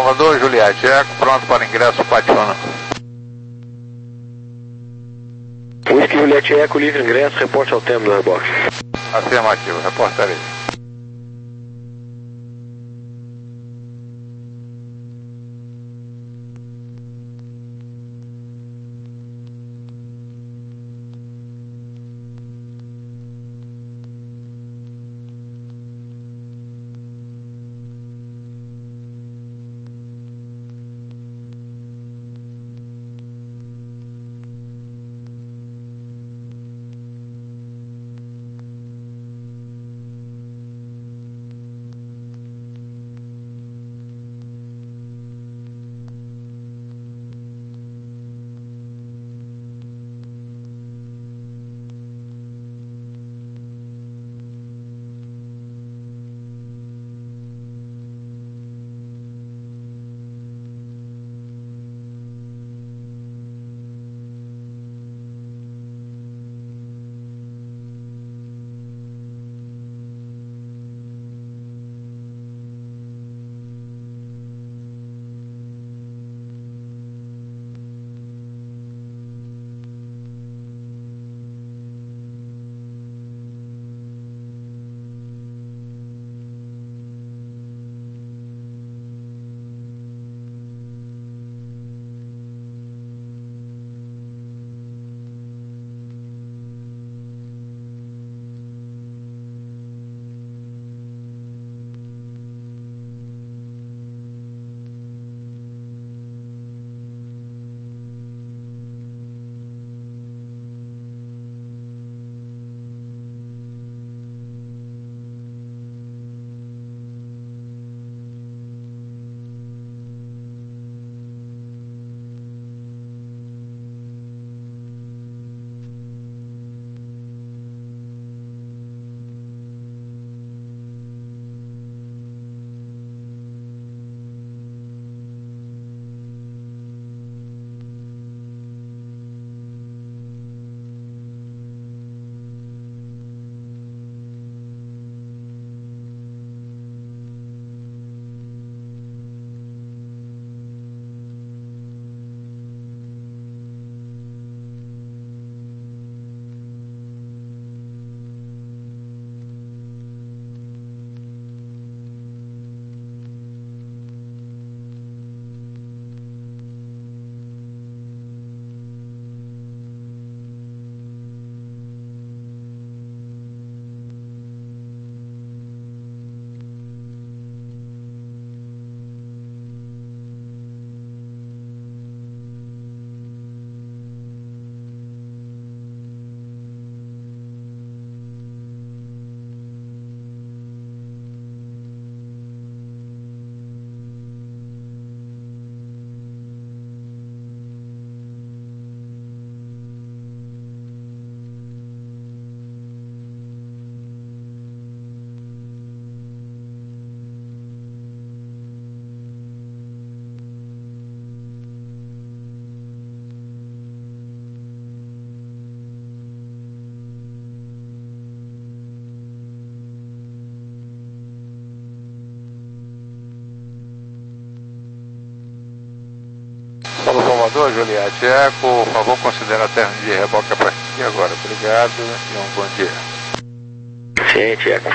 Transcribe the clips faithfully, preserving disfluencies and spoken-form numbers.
Salvador, Juliette, Eco, pronto para ingresso, Pationa. Whisky Juliette Eco, livre ingresso, reporte ao término da box. Afirmativo, reportarei. Salvador, Juliette Eco, por favor, considere a término de reboque a partir de agora. Obrigado e um bom dia. Ciente, Eco.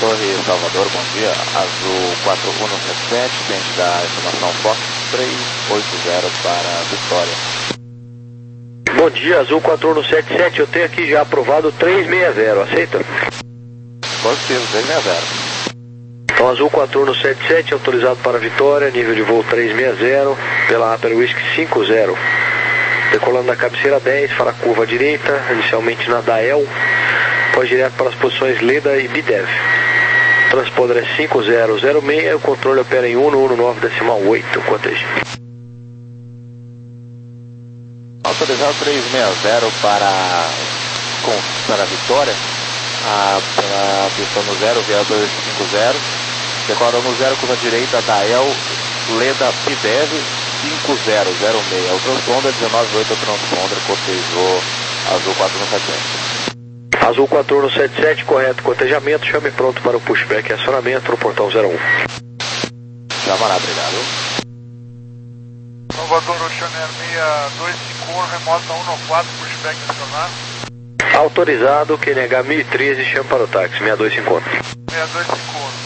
Torre Salvador, bom dia. Azul quatro um sete sete, dentro da estimação Fox três oito zero para Vitória. Bom dia, Azul quatro um sete sete, eu tenho aqui já aprovado três seis zero, aceita? Positivo, três seis zero. Então, Azul quatro um sete sete, autorizado para Vitória, nível de voo três seis zero, pela Upper Whisky cinco zero. Decolando na cabeceira dez, para a curva à direita, inicialmente na Dael, pode direto para as posições Leda e Bidev. Transponder é cinco zero zero seis, o controle opera em um um nove decimal oito, cortejo. Autorizado três seis zero para, com, para a Vitória, a, pela pista no zero, via dois cinco zero, decola no zero, curva direita, Dael, Leda, Bidev, cinco zero zero seis, o transponder dezenove oito, o transponder, cortejou Azul quatro um sete sete. Azul quatro um sete sete, correto, cotejamento, chame pronto para o pushback e acionamento no portão zero um. Chamará, obrigado. Salvador Oceaner seis dois cinco um, remota um quatro, pushback acionar. Autorizado, Q N H mil e treze, chame para o táxi, seis dois cinco um. seis dois cinco um.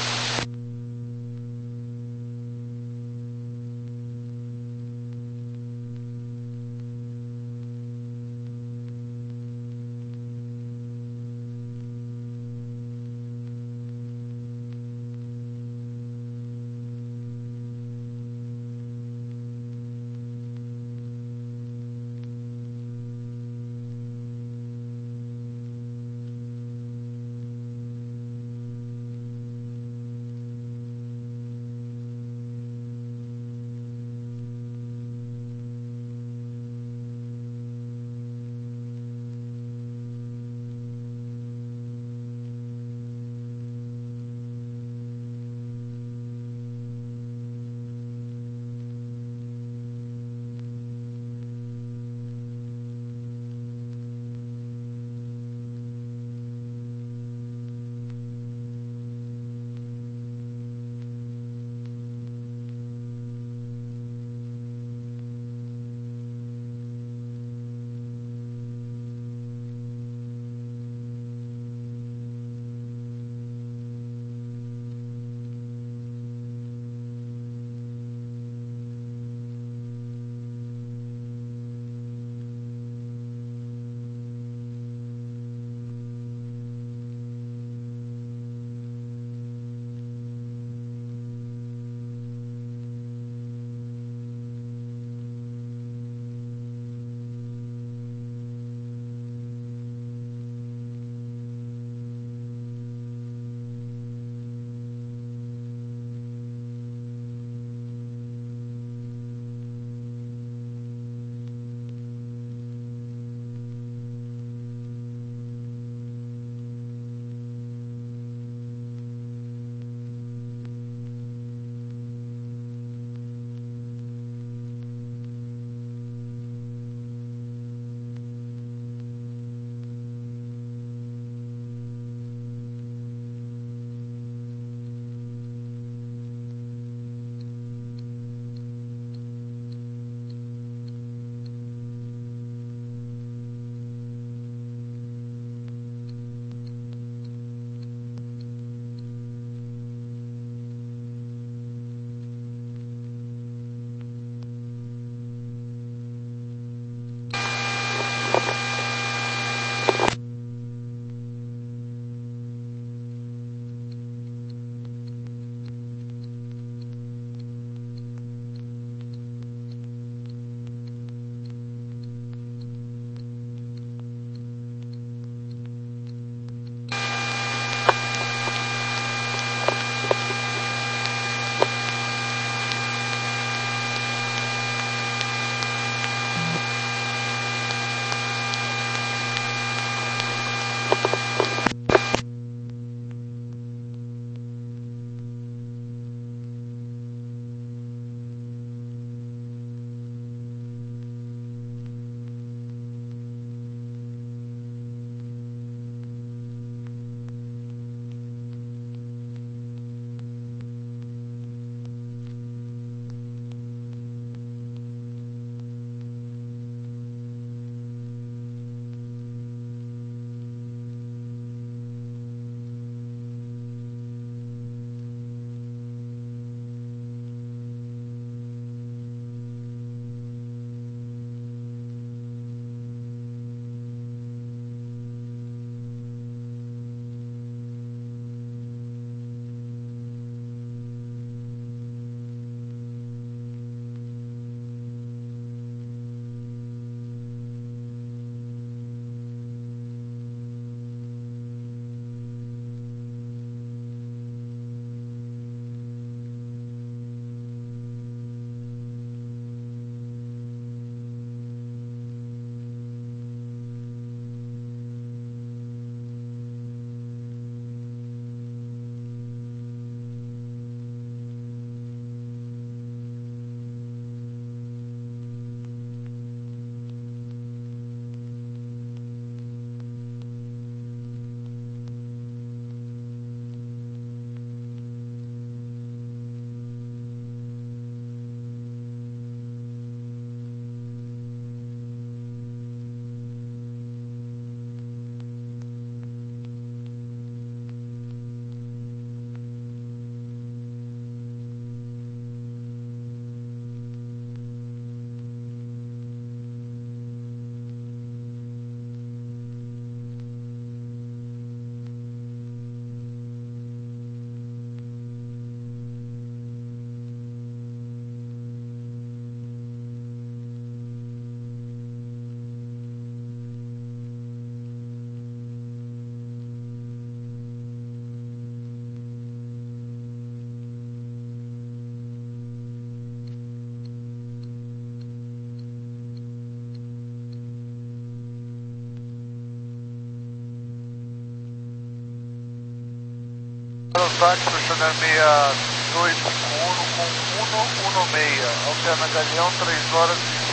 táxi para Chanel seis dois cinco um com cento e dezesseis, alterna Galeão, três horas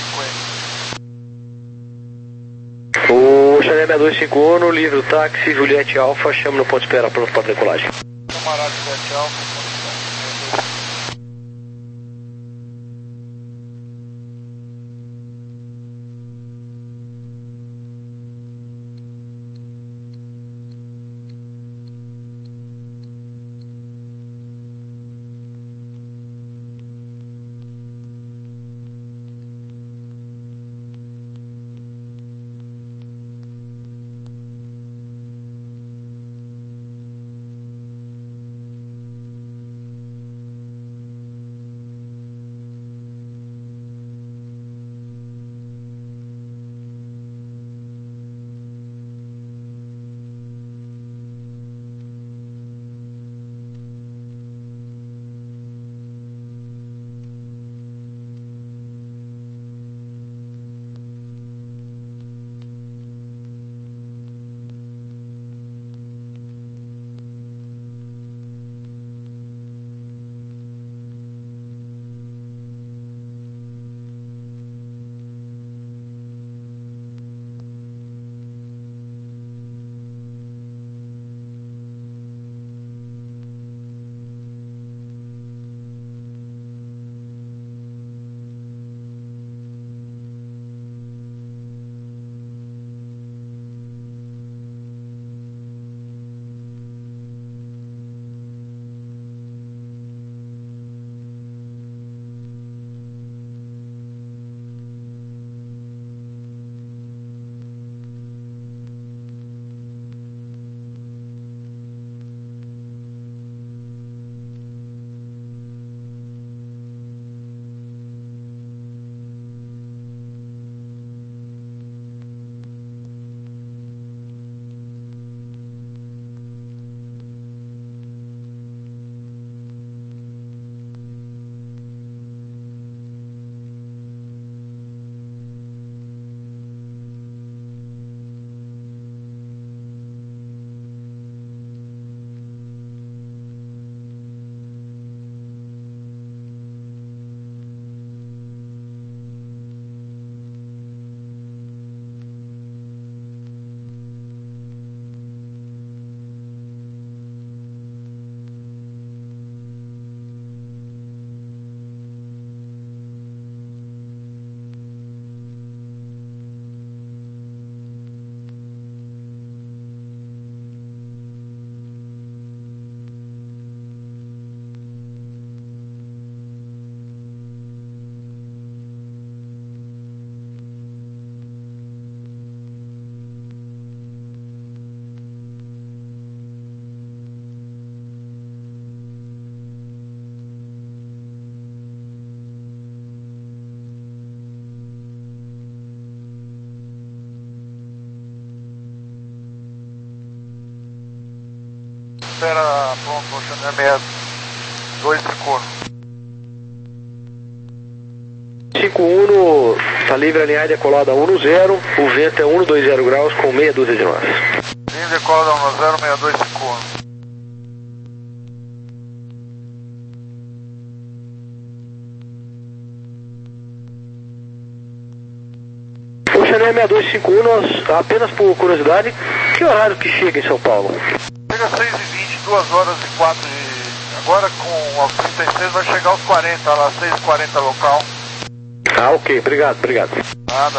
e cinquenta. O Chanel seis dois cinco um, livre o táxi, Juliette Alfa, chama no ponto de espera, pronto para decolagem. Camarada Juliette Alfa. Espera, pronto, Chanel seis dois cinco um. cinco um, está livre alinhada e decolada um no zero, o vento é um dois zero graus com meia dúzia de nós. Linha decolada um no zero, seis dois cinco um. O Chanel seis dois cinco um, nós, apenas por curiosidade, que horário que chega em São Paulo? Chega às seis e vinte, duas horas e quatro. E agora com aos trinta e seis vai chegar aos quarenta, lá seis e quarenta local. Ah, ok, obrigado, obrigado. Nada.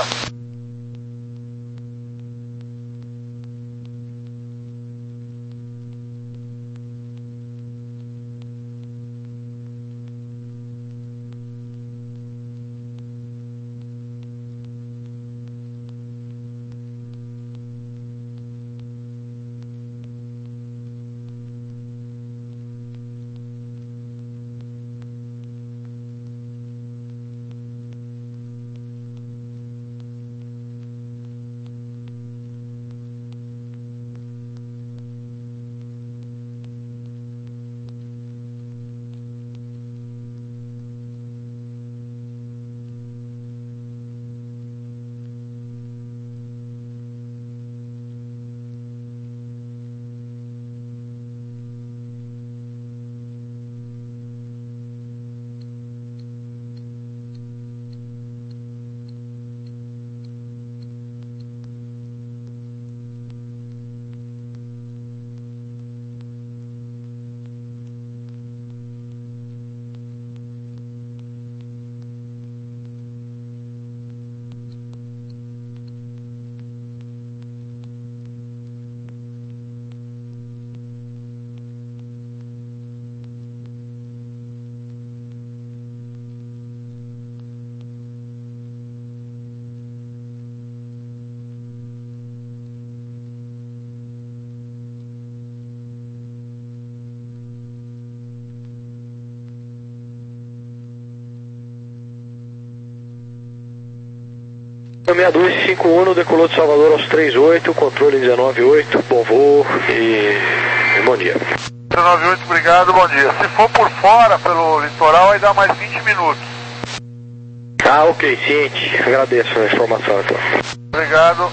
seis dois cinco um, decolou de Salvador aos três oito, controle dezenove oito, bom voo e, e bom dia. dezenove oito, obrigado, bom dia. Se for por fora, pelo litoral, vai dar mais vinte minutos. Ah, ok, ciente. Agradeço a informação, então. Obrigado.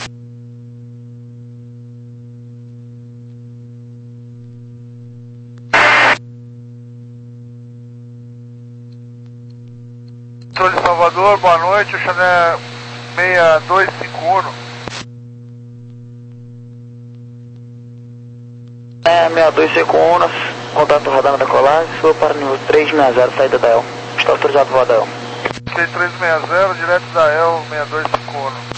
Sou de Salvador, boa noite, o Chanel seis dois cinco um. É, seis dois cinco um, contato rodando da colagem, sou para o três seis zero, saída da E L. Está autorizado para o da E L. três seis zero, direto da E L, seis dois cinco um.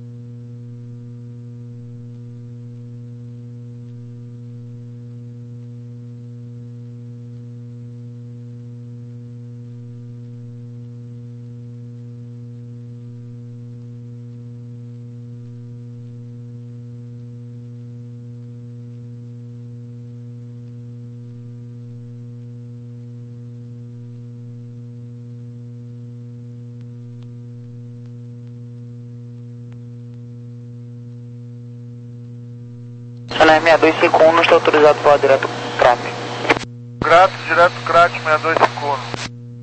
Chanel seis dois cinco um, não está autorizado para direto crack. Grato, direto crack, seis dois cinco um.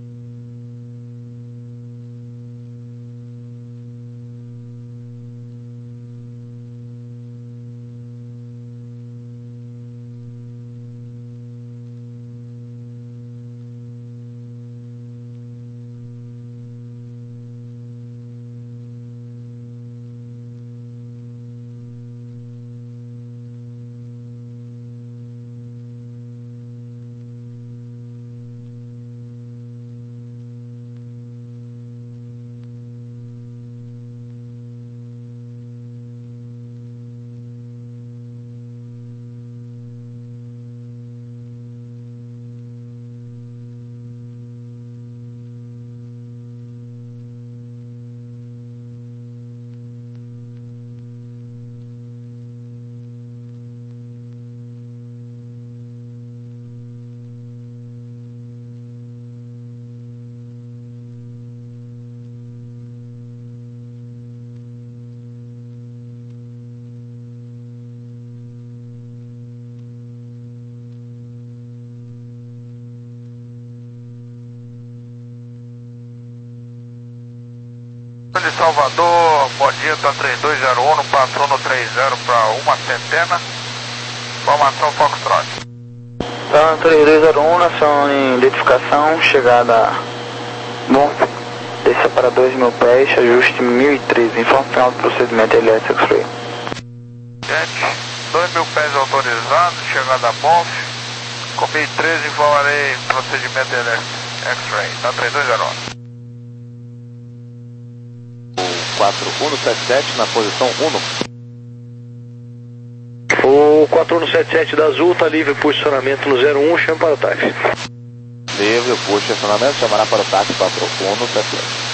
De Salvador, bom dia, tá três dois zero um, passou no três zero para uma centena, formação Foxtrot. Tá, três dois zero um, ação em identificação, chegada, bom, desça para dois mil pés, ajuste mil e treze, informe final do procedimento L S X-Ray. Gente, dois mil pés autorizados, chegada Bonf, com mil e treze informarei procedimento L S X-Ray, tá três dois zero um. quatro um sete sete na posição um. O quatro um sete sete da Azul está livre posicionamento no zero um, chama para o táxi. Livre posicionamento, chamará para o táxi quatro um sete sete.